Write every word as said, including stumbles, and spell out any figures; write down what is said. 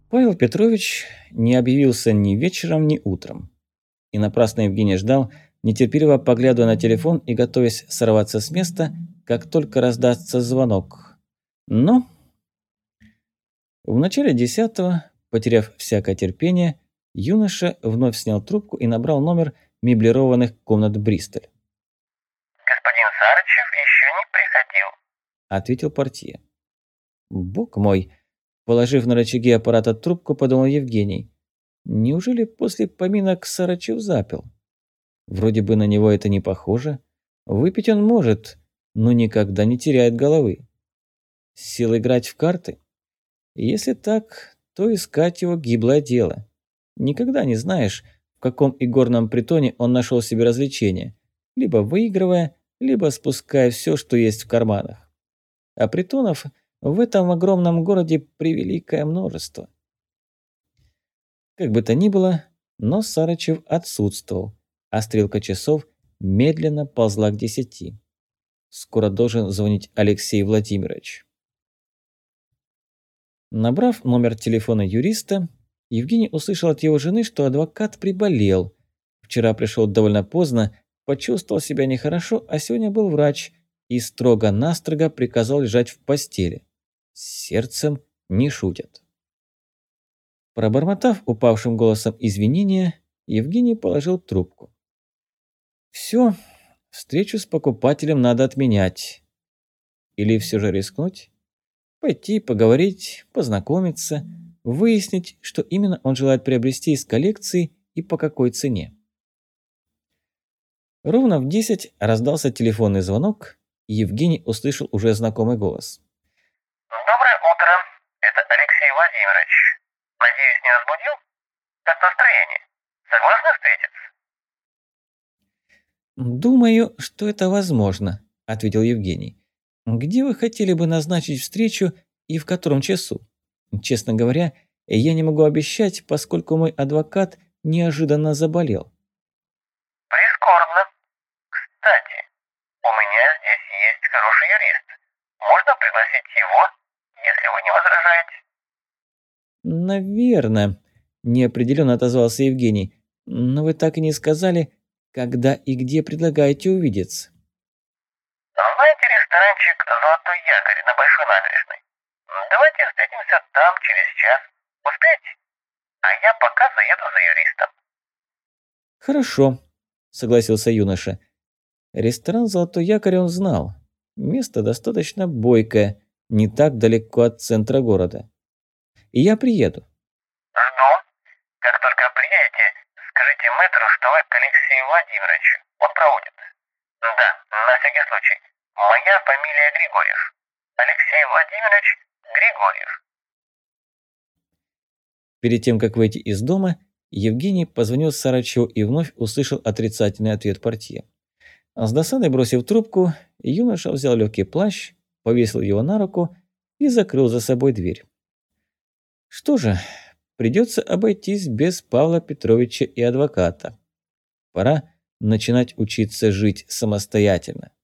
Павел Петрович не объявился ни вечером, ни утром. И напрасно Евгений ждал, нетерпеливо поглядывая на телефон и готовясь сорваться с места, как только раздастся звонок. Но в начале десятого, потеряв всякое терпение, юноша вновь снял трубку и набрал номер меблированных комнат «Бристоль». «Господин Сарычев еще не приходил», — ответил портье. «Бог мой!» — положив на рычаги аппарата трубку, подумал Евгений. «Неужели после поминок Сарычев запил? Вроде бы на него это не похоже. Выпить он может, но никогда не теряет головы. Сел играть в карты? Если так, то искать его гиблое дело. Никогда не знаешь, в каком игорном притоне он нашел себе развлечение, либо выигрывая, либо спуская все, что есть в карманах. А притонов в этом огромном городе превеликое множество. Как бы то ни было, но Сарычев отсутствовал, а стрелка часов медленно ползла к десяти. Скоро должен звонить Алексей Владимирович. Набрав номер телефона юриста, Евгений услышал от его жены, что адвокат приболел. Вчера пришел довольно поздно, почувствовал себя нехорошо, а сегодня был врач и строго-настрого приказал лежать в постели. С сердцем не шутят. Пробормотав упавшим голосом извинения, Евгений положил трубку. «Все, встречу с покупателем надо отменять. Или все же рискнуть? Пойти, поговорить, познакомиться, выяснить, что именно он желает приобрести из коллекции и по какой цене». Ровно в десять раздался телефонный звонок, и Евгений услышал уже знакомый голос. «Доброе утро. Это Алексей Владимирович. Надеюсь, не разбудил? Как настроение? Согласны встретиться?» «Думаю, что это возможно», — ответил Евгений. «Где вы хотели бы назначить встречу и в котором часу? Честно говоря, я не могу обещать, поскольку мой адвокат неожиданно заболел». «Прискорбно. Кстати, у меня здесь есть хороший юрист. Можно пригласить его, если вы не возражаете?» «Наверное», – неопределенно отозвался Евгений. «Но вы так и не сказали, когда и где предлагаете увидеться». «Знаете ресторанчик «Золотой якорь» на Большой набережной? Давайте встретимся там через час. Успеете? А я пока заеду за юристом». «Хорошо», – согласился юноша. Ресторан «Золотой якорь» он знал. Место достаточно бойкое, не так далеко от центра города. И я приеду. «Жду. Как только приедете, скажите мэтру, что вы к Алексею Владимировичу. Он проводит. Да, на всякий случай. Моя фамилия Григорьев. Алексей Владимирович Григорьев». Перед тем, как выйти из дома, Евгений позвонил Сарычеву и вновь услышал отрицательный ответ портье. С досадой бросив трубку, юноша взял легкий плащ, повесил его на руку и закрыл за собой дверь. Что же, придется обойтись без Павла Петровича и адвоката. Пора начинать учиться жить самостоятельно.